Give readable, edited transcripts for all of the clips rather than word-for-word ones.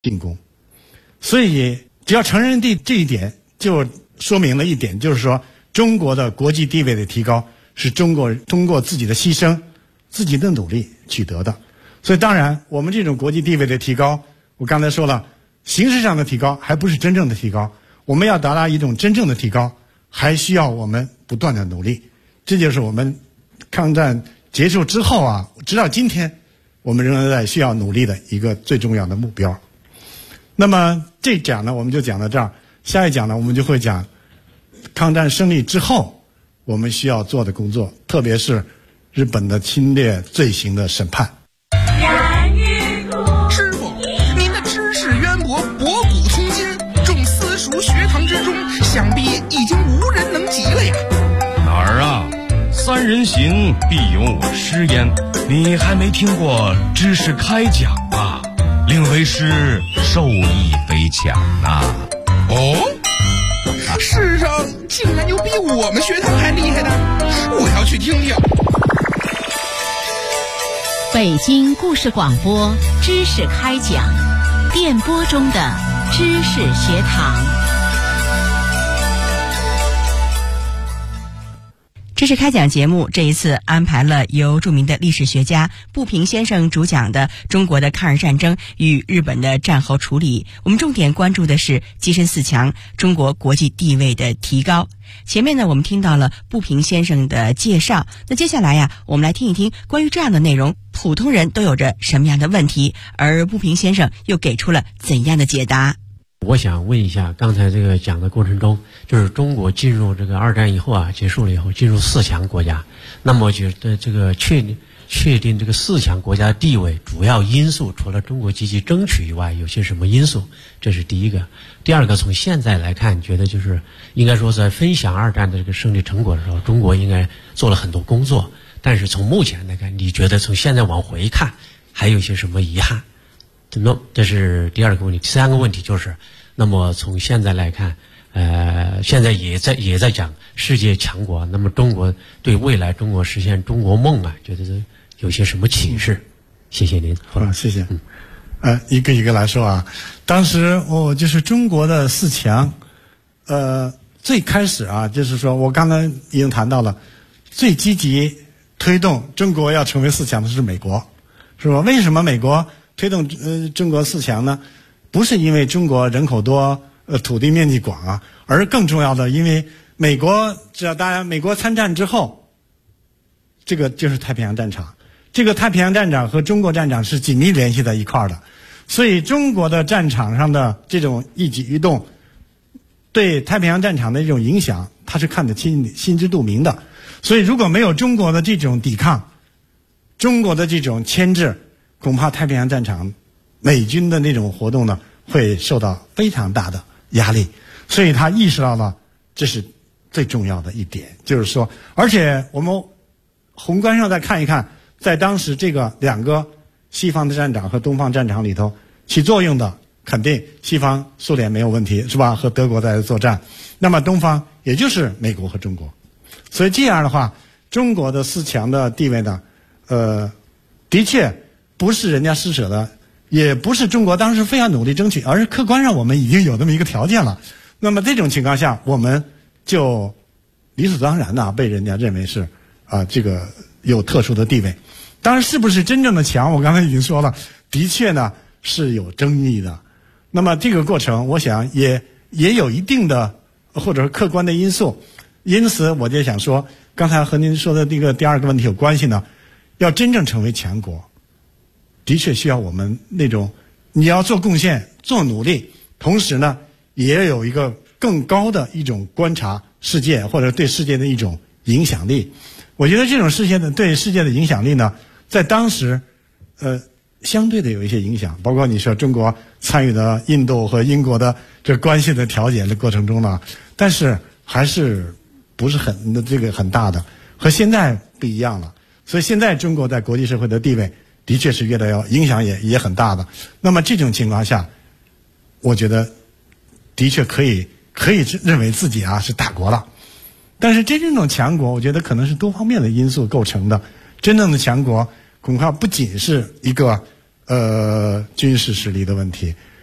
进攻。所以只要承认这一点，就说明了一点，就是说中国的国际地位的提高是中国通过自己的牺牲、自己的努力取得的。所以当然我们这种国际地位的提高，我刚才说了，形式上的提高还不是真正的提高，我们要达到一种真正的提高，还需要我们不断的努力。这就是我们抗战结束之后啊，直到今天我们仍然在需要努力的一个最重要的目标。那么这讲呢我们就讲到这儿，下一讲呢我们就会讲抗战胜利之后我们需要做的工作，特别是日本的侵略罪行的审判。 师傅，您的知识渊博，博古通今，众私塾学堂之中，想必已经无人能及了呀。 哪儿啊？三人行必有我师焉，你还没听过知识开讲吧？令为师受益匪浅呐。 哦，世上竟然有比我们学堂还厉害的，我要去听听。 北京故事广播知识开讲，电波中的知识学堂。知识开讲节目这一次安排了由著名的历史学家步平先生主讲的中国的抗日战争与日本的战后处理，我们重点关注的是跻身四强，中国国际地位的提高。前面呢我们听到了步平先生的介绍，那接下来呀我们来听一听关于这样的内容，普通人都有着什么样的问题，而步平先生又给出了怎样的解答。 我想问一下，刚才这个讲的过程中，就是中国进入这个二战以后啊，结束了以后进入四强国家，那么觉得这个确定这个四强国家的地位主要因素，除了中国积极争取以外，有些什么因素？这是第一个。第二个，从现在来看，觉得就是应该说在分享二战的这个胜利成果的时候，中国应该做了很多工作，但是从目前来看，你觉得从现在往回看，还有一些什么遗憾？这是第二个问题。第三个问题就是，那么从现在来看，现在也在讲世界强国，那么中国对未来中国实现中国梦啊，觉得有些什么启示？谢谢您。 谢谢。一个一个来说啊，当时就是中国的四强，最开始啊，就是说我刚才已经谈到了，最积极推动中国要成为四强的是美国，是吧？为什么美国推动中国四强呢？不是因为中国人口多，土地面积广啊，而更重要的，因为美国只要大家美国参战之后，这个就是太平洋战场，这个太平洋战场和中国战场是紧密联系在一块儿的，所以中国的战场上的这种一举一动，对太平洋战场的这种影响，他是看得心知肚明的。所以如果没有中国的这种抵抗，中国的这种牵制，恐怕太平洋战场美军的那种活动呢，会受到非常大的压力。所以他意识到了这是最重要的一点，就是说，而且我们宏观上再看一看，在当时这个两个西方的战场和东方战场里头起作用的，肯定西方苏联没有问题，是吧？和德国在作战，那么东方也就是美国和中国。所以这样的话，中国的四强的地位呢，的确不是人家施舍的，也不是中国当时非常努力争取，而是客观上我们已经有这么一个条件了。那么这种情况下，我们就理所当然的被人家认为是这个有特殊的地位。当然是不是真正的强，我刚才已经说了，的确呢是有争议的。那么这个过程我想也有一定的或者是客观的因素。因此我就想说，刚才和您说的这个第二个问题有关系呢，要真正成为强国，的确需要我们那种你要做贡献做努力，同时呢也有一个更高的一种观察世界或者对世界的一种影响力。我觉得这种对世界的影响力呢，在当时相对的有一些影响，包括你说中国参与的印度和英国的这关系的调解的过程中呢，但是还是不是很大的，和现在不一样了。所以现在中国在国际社会的地位的确是越来越影响也很大的。那么这种情况下，我觉得的确可以认为自己是大国了。但是真正的强国，我觉得可能是多方面的因素构成的。真正的强国恐怕不仅是一个军事实力的问题，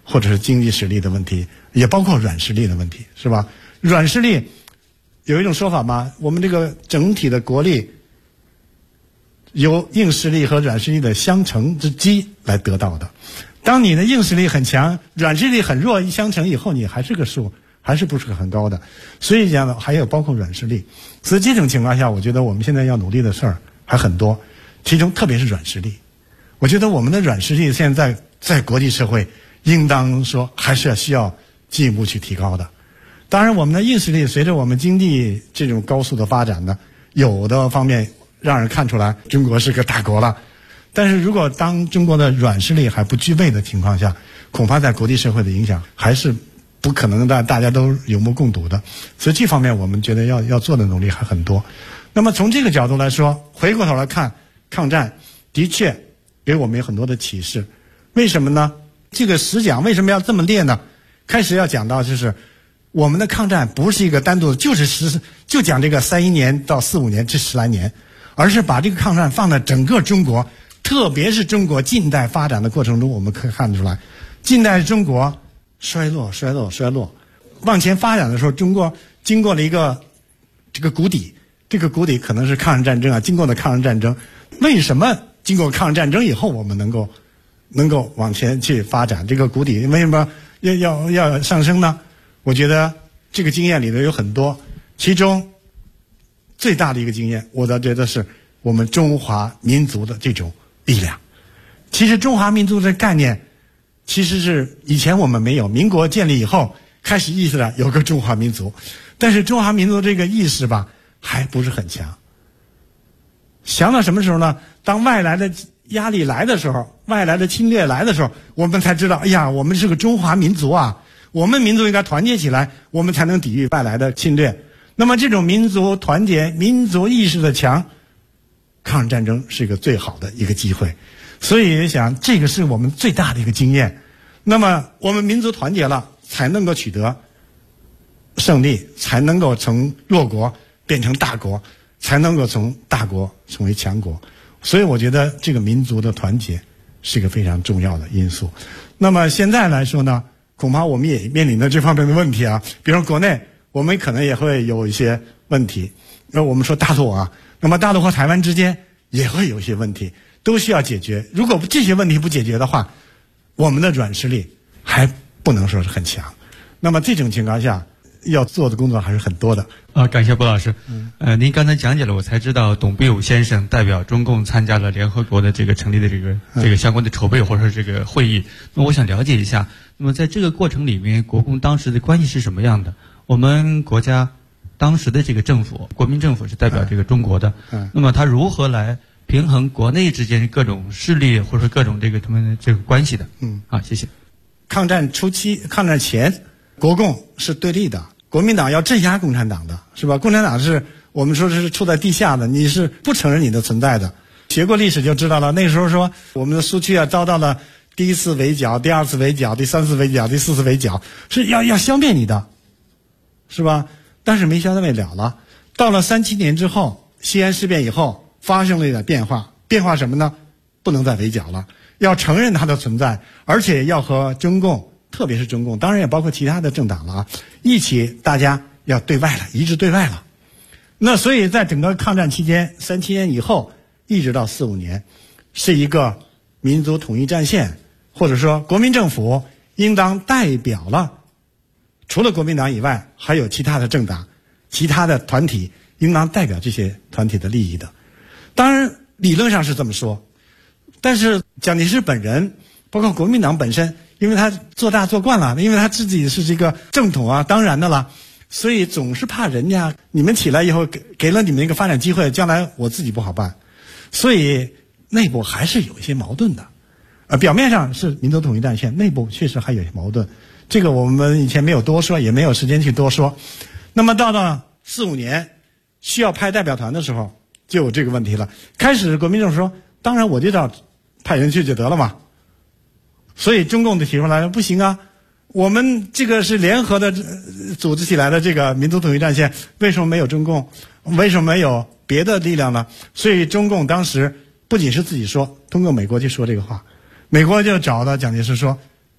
或者是经济实力的问题，也包括软实力的问题，是吧？软实力有一种说法嘛，我们这个整体的国力由硬实力和软实力的相乘之积来得到的。当你的硬实力很强，软实力很弱，一相乘以后，你还是个数，还是不是很高的。所以讲还有包括软实力。所以这种情况下，我觉得我们现在要努力的事儿还很多，其中特别是软实力。我觉得我们的软实力现在在国际社会应当说还是需要进一步去提高的。当然我们的硬实力随着我们经济这种高速的发展呢，有的方面让人看出来中国是个大国了，但是如果当中国的软实力还不具备的情况下，恐怕在国际社会的影响还是不可能大家都有目共睹的。所以这方面我们觉得要做的努力还很多。那么从这个角度来说，回过头来看抗战的确给我们有很多的启示。为什么呢？这个实讲为什么要这么列呢？开始要讲到就是我们的抗战不是一个单独的就讲这个31年到45年这10来年，而是把这个抗战放在整个中国，特别是中国近代发展的过程中，我们可以看得出来，近代中国衰落，往前发展的时候，中国经过了一个这个谷底，这个谷底可能是抗日战争啊，经过的抗日战争。为什么经过抗日战争以后，我们能够往前去发展？这个谷底为什么要上升呢？我觉得这个经验里头有很多，其中最大的一个经验，我倒觉得是我们中华民族的这种力量。其实中华民族的概念其实是以前我们没有，民国建立以后开始意识到有个中华民族，但是中华民族这个意识吧还不是很强。强到什么时候呢？当外来的压力来的时候，外来的侵略来的时候，我们才知道，哎呀，我们是个中华民族啊，我们民族应该团结起来，我们才能抵御外来的侵略。那么这种民族团结、民族意识的强，抗日战争是一个最好的一个机会。所以想这个是我们最大的一个经验。那么我们民族团结了，才能够取得胜利，才能够从弱国变成大国，才能够从大国成为强国。所以我觉得这个民族的团结是一个非常重要的因素。那么现在来说呢，恐怕我们也面临着这方面的问题啊，比如国内我们可能也会有一些问题。那我们说大陆啊，那么大陆和台湾之间也会有一些问题，都需要解决。如果这些问题不解决的话，我们的软实力还不能说是很强。那么这种情况下要做的工作还是很多的。 感谢波老师。您刚才讲解了，我才知道董必武先生代表中共参加了联合国的这个成立的这个相关的筹备或者是这个会议。那我想了解一下，那么在这个过程里面，国共当时的关系是什么样的？我们国家当时的这个政府，国民政府是代表这个中国的，那么他如何来平衡国内之间各种势力或者说各种他们的这个关系的？谢谢。 抗战初期、抗战前，国共是对立的，国民党要镇压共产党的，是吧？共产党是我们说是处在地下的，你是不承认你的存在的。学过历史就知道了，那时候说我们的苏区啊遭到了第一次围剿、第二次围剿、第三次围剿、第四次围剿，是要消灭你的，是吧？但是没消灭了。到了37年之后，西安事变以后发生了一点变化，变化什么呢？不能再围剿了，要承认它的存在，而且要和中共，特别是中共，当然也包括其他的政党了啊，一起大家要对外了，一致对外了。那所以在整个抗战期间，37年以后一直到45年，是一个民族统一战线，或者说国民政府应当代表了除了国民党以外还有其他的政党、其他的团体，应当代表这些团体的利益的。当然理论上是这么说，但是蒋介石本人包括国民党本身，因为他做大做惯了，因为他自己是这个正统啊，当然的了，所以总是怕人家你们起来以后给了你们一个发展机会，将来我自己不好办，所以内部还是有一些矛盾的。表面上是民族统一战线，内部确实还有一些矛盾，这个我们以前没有多说，也没有时间去多说。那么到了45年需要派代表团的时候，就有这个问题了。开始国民政府说，当然我就要派人去就得了嘛。所以中共就提出来，不行啊，我们这个是联合的组织起来的这个民族统一战线，为什么没有中共？为什么没有别的力量呢？所以中共当时不仅是自己说，通过美国去说这个话，美国就找到蒋介石说，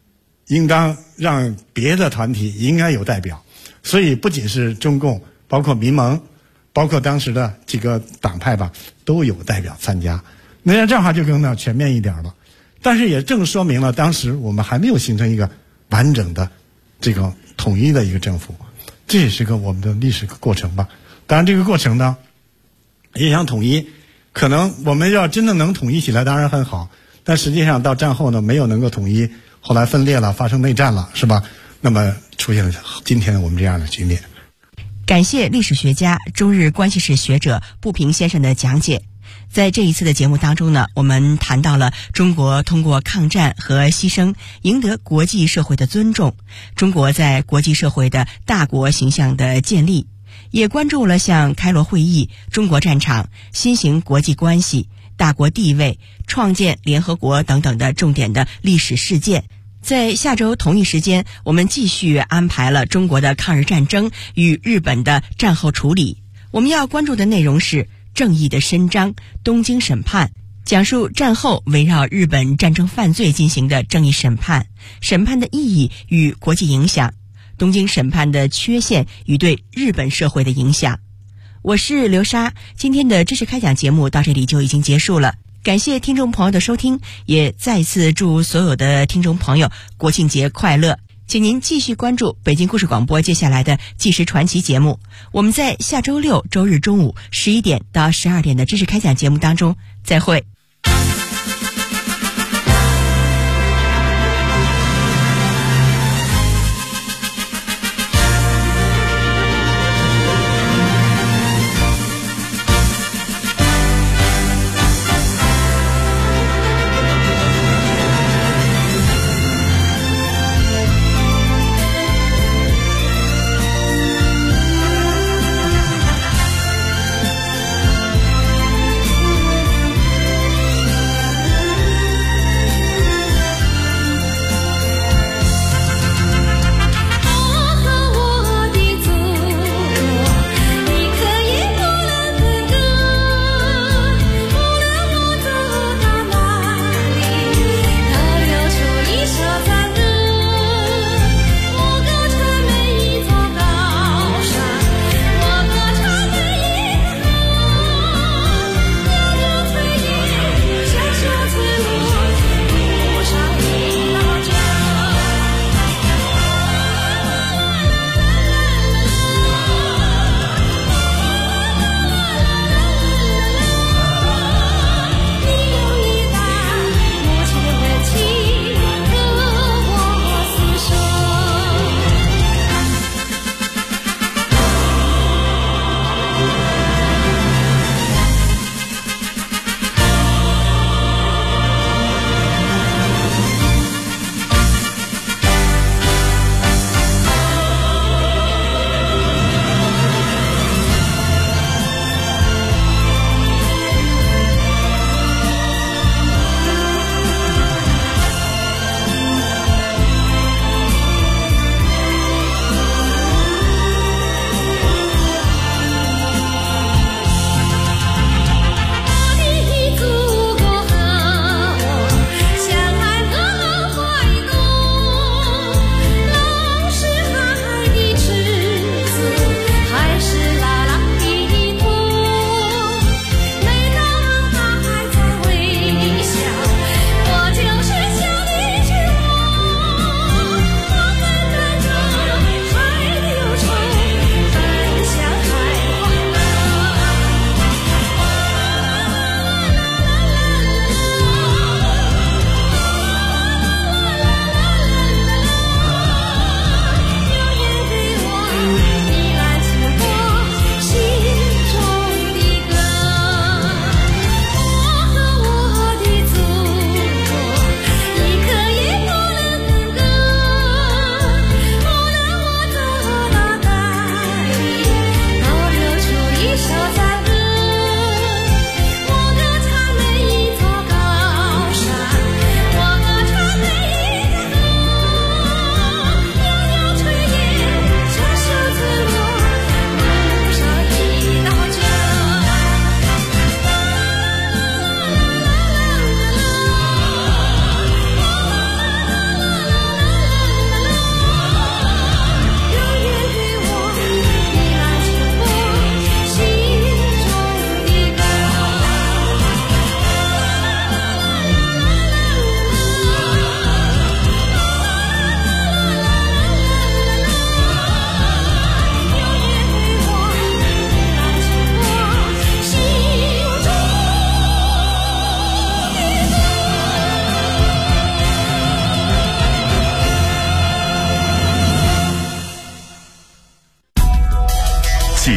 应当让别的团体应该有代表。所以不仅是中共，包括民盟，包括当时的几个党派吧，都有代表参加。那这样的话就更全面一点了。但是也正说明了当时我们还没有形成一个完整的这个统一的一个政府，这也是个我们的历史过程吧。当然这个过程呢，也想统一，可能我们要真的能统一起来当然很好，但实际上到战后呢没有能够统一，后来分裂了，发生内战了，是吧？那么出现了今天我们这样的局面。 感谢历史学家、中日关系史学者步平先生的讲解。在这一次的节目当中呢，我们谈到了中国通过抗战和牺牲赢得国际社会的尊重，中国在国际社会的大国形象的建立，也关注了像开罗会议、中国战场、新型国际关系、大国地位、创建联合国等等的重点的历史事件。在下周同一时间，我们继续安排了中国的抗日战争与日本的战后处理。我们要关注的内容是正义的伸张、东京审判，讲述战后围绕日本战争犯罪进行的正义审判，审判的意义与国际影响，东京审判的缺陷与对日本社会的影响。我是刘莎，今天的知识开讲节目到这里就已经结束了。感谢听众朋友的收听，也再次祝所有的听众朋友国庆节快乐。请您继续关注北京故事广播接下来的纪实传奇节目。我们在下周六周日中午11点到12点的知识开讲节目当中再会。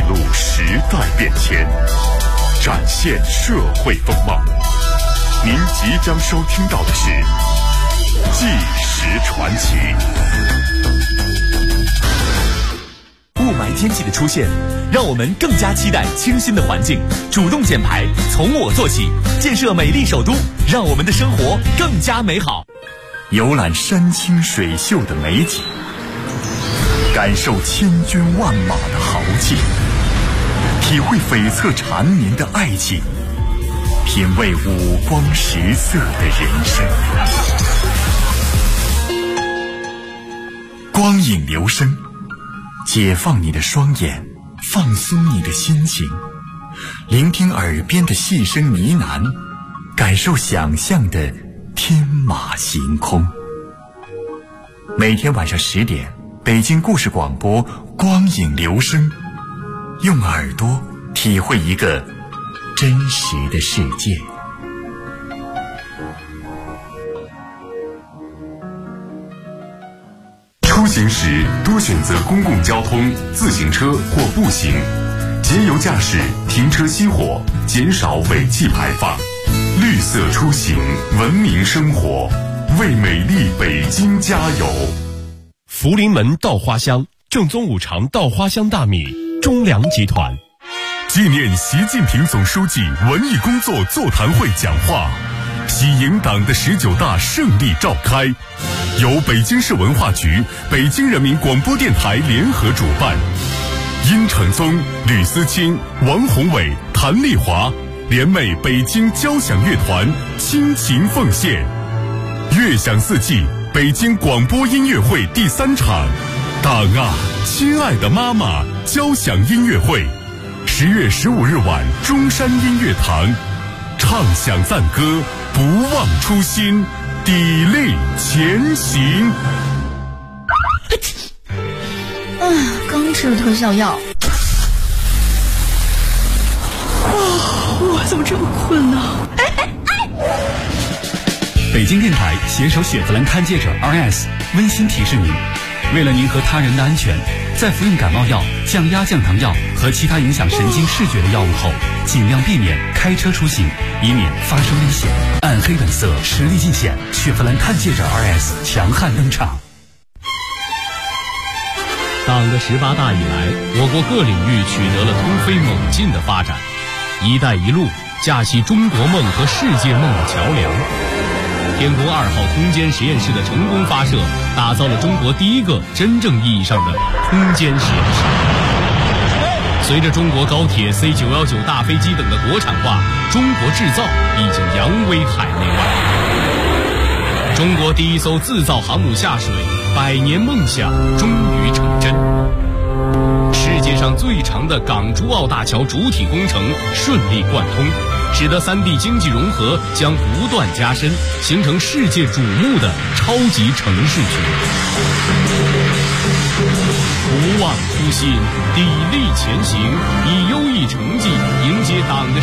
录时代变迁，展现社会风貌。您即将收听到的是《纪实传奇》。 雾霾天气的出现，让我们更加期待清新的环境，主动减排，从我做起，建设美丽首都，让我们的生活更加美好。 游览山清水秀的美景，感受千军万马的豪气，体会悱恻缠绵的爱情，品味五光十色的人生。光影留声，解放你的双眼，放松你的心情，聆听耳边的细声呢喃，感受想象的天马行空。每天晚上10点，北京故事广播光影留声，用耳朵体会一个真实的世界。 出行时多选择公共交通、自行车或步行，节油驾驶，停车熄火，减少尾气排放。绿色出行，文明生活，为美丽北京加油！ 福临门稻花香，正宗五常稻花香大米，中粮集团。 纪念习近平总书记文艺工作座谈会讲话，喜迎党的19大胜利召开，由北京市文化局、北京人民广播电台联合主办。殷承宗、吕思清、王宏伟、谭丽华联袂北京交响乐团倾情奉献。乐享四季北京广播音乐会第3场，党啊，亲爱的妈妈交响音乐会，10月15日晚中山音乐堂，唱响赞歌，不忘初心，砥砺前行。 刚吃了特效药。我怎么这么困呢？ 北京电台携手雪佛兰探界者 RS 温馨提示您，为了您和他人的安全，在服用感冒药、降压降糖药和其他影响神经视觉的药物后，尽量避免开车出行，以免发生危险。暗黑本色，实力尽显，雪佛兰探界者 RS 强悍登场。 党的18大以来，我国各领域取得了突飞猛进的发展，一带一路架起中国梦和世界梦的桥梁。天宫2号空间实验室的成功发射，打造了中国第一个真正意义上的空间实验室。随着中国高铁 C919 大飞机等的国产化，中国制造已经扬威海内外。中国第一艘自造航母下水，100年梦想终于成真。世界上最长的港珠澳大桥主体工程顺利贯通，使得3地经济融合将不断加深，形成世界瞩目的超级城市群。不忘初心，砥砺前行，以优异成绩迎接党的